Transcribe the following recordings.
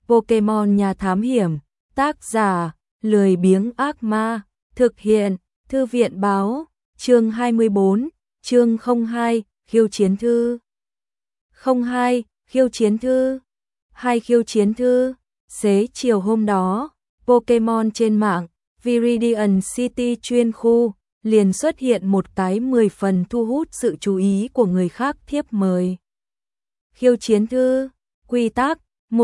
Pokemon nhà thám hiểm, tác giả, lười biếng ác ma, thực hiện, thư viện báo, chương 24, chương 02, khiêu chiến thư. 02, khiêu chiến thư. Hai khiêu chiến thư. Xế chiều hôm đó, Pokemon trên mạng, Viridian City chuyên khu, liền xuất hiện một cái 10 phần thu hút sự chú ý của người khác thiếp mời. Khiêu chiến thư, quy tắc,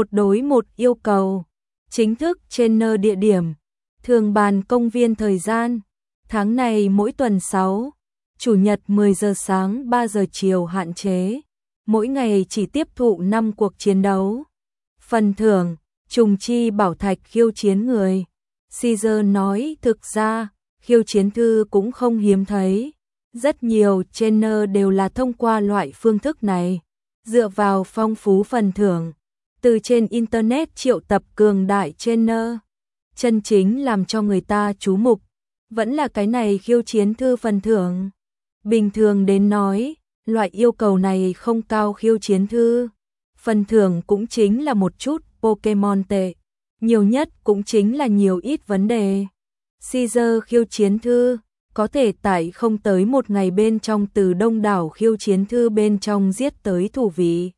1-1 yêu cầu, chính thức trainer địa điểm, thường bàn công viên thời gian, tháng này mỗi tuần 6, chủ nhật 10 giờ sáng 3 giờ chiều hạn chế, mỗi ngày chỉ tiếp thụ 5 cuộc chiến đấu. Phần thưởng, trùng chi bảo thạch khiêu chiến người. Caesar nói thực ra, khiêu chiến thư cũng không hiếm thấy. Rất nhiều trainer đều là thông qua loại phương thức này, dựa vào phong phú phần thưởng. Từ trên Internet triệu tập cường đại trainer. Chân chính làm cho người ta chú mục, vẫn là cái này khiêu chiến thư phần thưởng. Bình thường đến nói, loại yêu cầu này không cao khiêu chiến thư. Phần thưởng cũng chính là một chút Pokemon tệ, nhiều nhất cũng chính là nhiều ít vấn đề. Caesar khiêu chiến thư, có thể tại không tới một ngày bên trong từ đông đảo khiêu chiến thư bên trong giết tới thủ vị.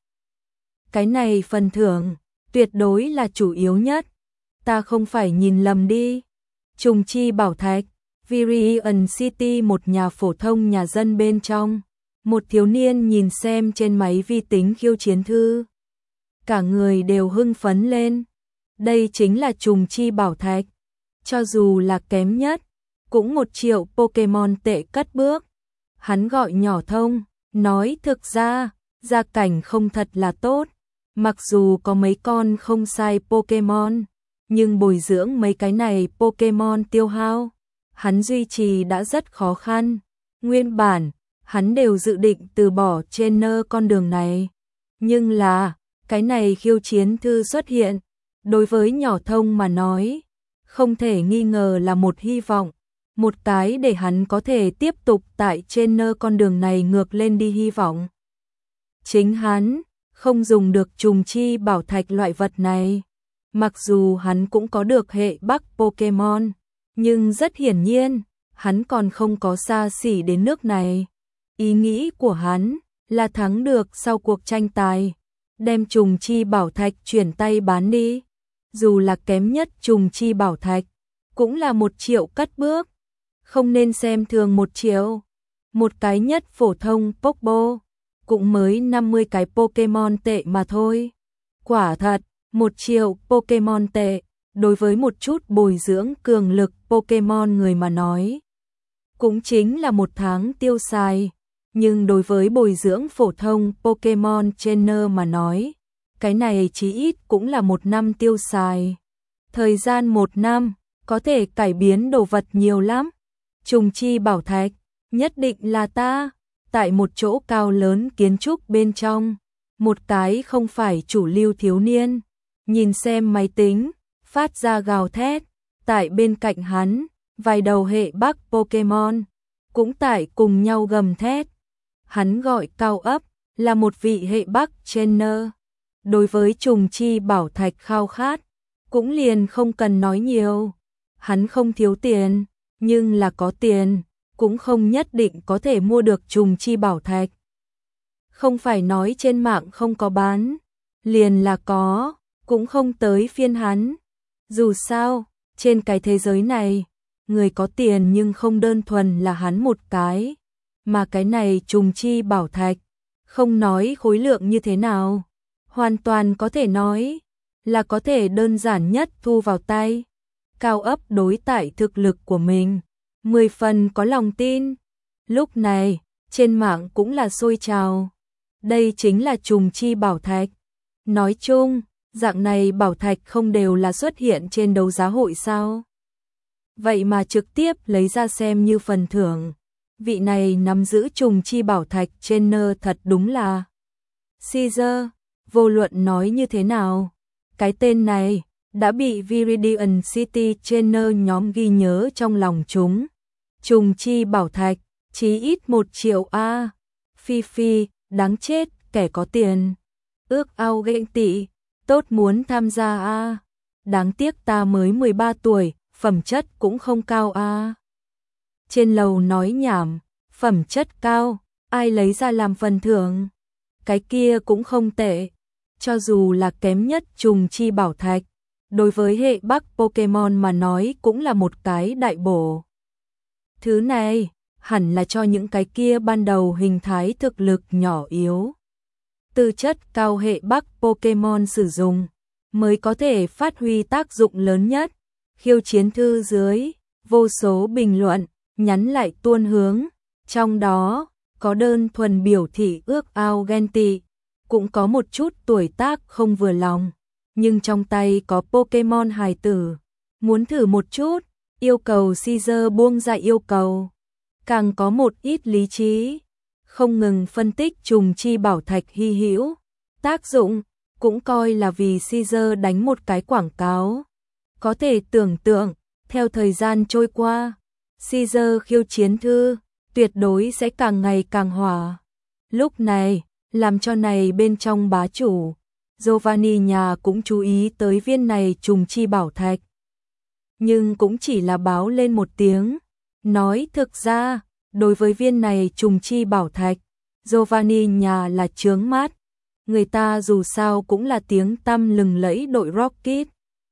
Cái này phần thưởng, tuyệt đối là chủ yếu nhất. Ta không phải nhìn lầm đi. Trùng chi bảo thạch, Viridian City một nhà phổ thông nhà dân bên trong. Một thiếu niên nhìn xem trên máy vi tính khiêu chiến thư. Cả người đều hưng phấn lên. Đây chính là trùng chi bảo thạch. Cho dù là kém nhất, cũng 1 triệu Pokemon tệ cất bước. Hắn gọi nhỏ thông, nói thực ra, gia cảnh không thật là tốt. Mặc dù có mấy con không sai Pokemon, nhưng bồi dưỡng mấy cái này Pokemon tiêu hao, hắn duy trì đã rất khó khăn. Nguyên bản, hắn đều dự định từ bỏ trainer con đường này. Nhưng là, cái này khiêu chiến thư xuất hiện, đối với nhỏ thông mà nói, không thể nghi ngờ là một hy vọng, một cái để hắn có thể tiếp tục tại trainer con đường này ngược lên đi hy vọng. Chính hắn không dùng được trùng chi bảo thạch loại vật này, mặc dù hắn cũng có được hệ Bắc Pokemon, nhưng rất hiển nhiên, hắn còn không có xa xỉ đến nước này. Ý nghĩ của hắn là thắng được sau cuộc tranh tài, đem trùng chi bảo thạch chuyển tay bán đi. Dù là kém nhất trùng chi bảo thạch, cũng là 1 triệu cất bước. Không nên xem thường 1 triệu. Một cái nhất phổ thông Pokeball, cũng mới 50 cái Pokemon tệ mà thôi. Quả thật, 1 triệu Pokemon tệ, đối với một chút bồi dưỡng cường lực Pokemon người mà nói, cũng chính là 1 tháng tiêu xài. Nhưng đối với bồi dưỡng phổ thông Pokemon trainer mà nói, cái này chí ít cũng là 1 năm tiêu xài. Thời gian 1 năm, có thể cải biến đồ vật nhiều lắm. Trùng chi bảo thạch, nhất định là ta, tại một chỗ cao lớn kiến trúc bên trong, một cái không phải chủ lưu thiếu niên, nhìn xem máy tính, phát ra gào thét, tại bên cạnh hắn, vài đầu hệ Bắc Pokemon, cũng tại cùng nhau gầm thét. Hắn gọi cao ấp, là một vị hệ Bắc trainer. Đối với trùng chi bảo thạch khao khát, cũng liền không cần nói nhiều. Hắn không thiếu tiền, nhưng là có tiền, cũng không nhất định có thể mua được trùng chi bảo thạch. Không phải nói trên mạng không có bán, liền là có, cũng không tới phiên hắn. Dù sao, trên cái thế giới này, người có tiền nhưng không đơn thuần là hắn một cái. Mà cái này trùng chi bảo thạch, không nói khối lượng như thế nào, hoàn toàn có thể nói là có thể đơn giản nhất thu vào tay. Cao ấp đối tại thực lực của mình, 10 phần có lòng tin. Lúc này, trên mạng cũng là sôi trào. Đây chính là trùng chi bảo thạch. Nói chung, dạng này bảo thạch không đều là xuất hiện trên đấu giá hội sao? Vậy mà trực tiếp lấy ra xem như phần thưởng. Vị này nắm giữ trùng chi bảo thạch trainer thật đúng là Caesar. Vô luận nói như thế nào, cái tên này đã bị Viridian City trainer nhóm ghi nhớ trong lòng chúng. Trùng chi bảo thạch, chí ít 1 triệu a. Phi phi, đáng chết, kẻ có tiền. Ước ao ghen tị, tốt muốn tham gia a. Đáng tiếc ta mới 13 tuổi, phẩm chất cũng không cao a. Trên lầu nói nhảm, phẩm chất cao, ai lấy ra làm phần thưởng. Cái kia cũng không tệ, cho dù là kém nhất trùng chi bảo thạch, đối với hệ Bắc Pokemon mà nói cũng là một cái đại bổ. Thứ này, hẳn là cho những cái kia ban đầu hình thái thực lực nhỏ yếu, tư chất cao hệ Bắc Pokemon sử dụng, mới có thể phát huy tác dụng lớn nhất. Khiêu chiến thư dưới, vô số bình luận, nhắn lại tuôn hướng, trong đó có đơn thuần biểu thị ước ao ghen tị, cũng có một chút tuổi tác không vừa lòng, nhưng trong tay có Pokemon hài tử, muốn thử một chút, yêu cầu Caesar buông ra yêu cầu. Càng có một ít lý trí, không ngừng phân tích trùng chi bảo thạch hy hữu, tác dụng, cũng coi là vì Caesar đánh một cái quảng cáo. Có thể tưởng tượng, theo thời gian trôi qua, Caesar khiêu chiến thư, tuyệt đối sẽ càng ngày càng hỏa. Lúc này, làm cho này bên trong bá chủ, Giovanni nhà cũng chú ý tới viên này trùng chi bảo thạch. Nhưng cũng chỉ là báo lên một tiếng, nói thực ra, đối với viên này trùng chi bảo thạch, Giovanni nhà là chướng mắt. Người ta dù sao cũng là tiếng tăm lừng lẫy đội Rocket.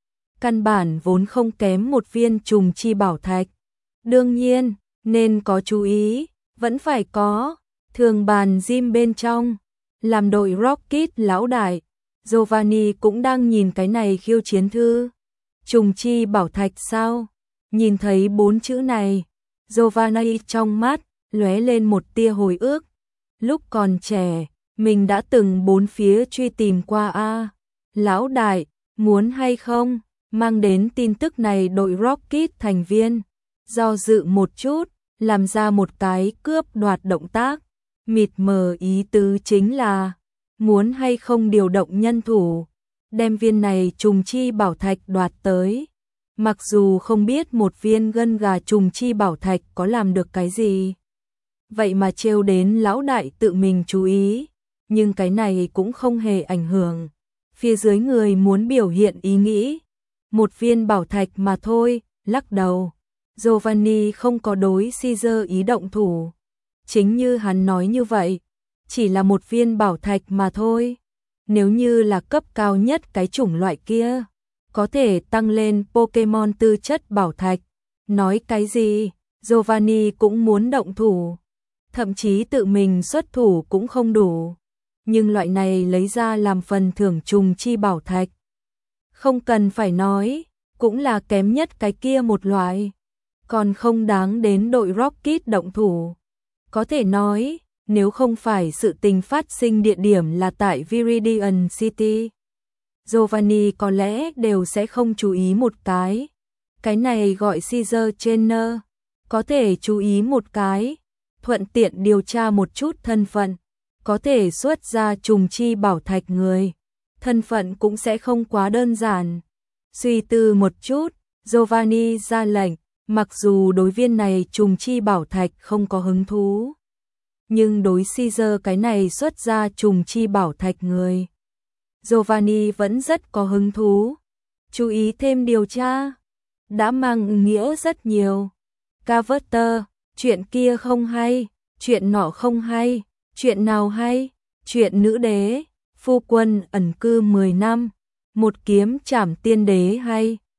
Căn bản vốn không kém một viên trùng chi bảo thạch. Đương nhiên, nên có chú ý, vẫn phải có. Thường bàn gym bên trong, làm đội Rocket lão đại, Giovanni cũng đang nhìn cái này khiêu chiến thư. Trùng chi bảo thạch sao? Nhìn thấy 4 chữ này, Giovanni trong mắt lóe lên một tia hồi ức. Lúc còn trẻ, mình đã từng bốn phía truy tìm qua a. Lão đại, muốn hay không mang đến tin tức này đội Rocket thành viên, do dự một chút, làm ra một cái cướp đoạt động tác, mịt mờ ý tứ chính là muốn hay không điều động nhân thủ, đem viên này trùng chi bảo thạch đoạt tới. Mặc dù không biết một viên gân gà trùng chi bảo thạch có làm được cái gì, vậy mà trêu đến lão đại tự mình chú ý, nhưng cái này cũng không hề ảnh hưởng. Phía dưới người muốn biểu hiện ý nghĩ, một viên bảo thạch mà thôi, lắc đầu. Giovanni không có đối Caesar ý động thủ. Chính như hắn nói như vậy, chỉ là một viên bảo thạch mà thôi. Nếu như là cấp cao nhất cái chủng loại kia, có thể tăng lên Pokemon tư chất bảo thạch. Nói cái gì, Giovanni cũng muốn động thủ. Thậm chí tự mình xuất thủ cũng không đủ. Nhưng loại này lấy ra làm phần thưởng trùng chi bảo thạch. Không cần phải nói, cũng là kém nhất cái kia một loại. Còn không đáng đến đội Rocket động thủ. Có thể nói, nếu không phải sự tình phát sinh địa điểm là tại Viridian City, Giovanni có lẽ đều sẽ không chú ý một cái. Cái này gọi Caesar Trainer, có thể chú ý một cái, thuận tiện điều tra một chút thân phận, có thể xuất ra trùng chi bảo thạch người, thân phận cũng sẽ không quá đơn giản. Suy tư một chút, Giovanni ra lệnh, mặc dù đối viên này trùng chi bảo thạch không có hứng thú, nhưng đối Caesar cái này xuất ra trùng chi bảo thạch người, Giovanni vẫn rất có hứng thú. Chú ý thêm điều tra, đã mang nghĩa rất nhiều. Carver, chuyện kia không hay, chuyện nọ không hay, chuyện nào hay, chuyện nữ đế, phu quân ẩn cư 10 năm, một kiếm trảm tiên đế hay.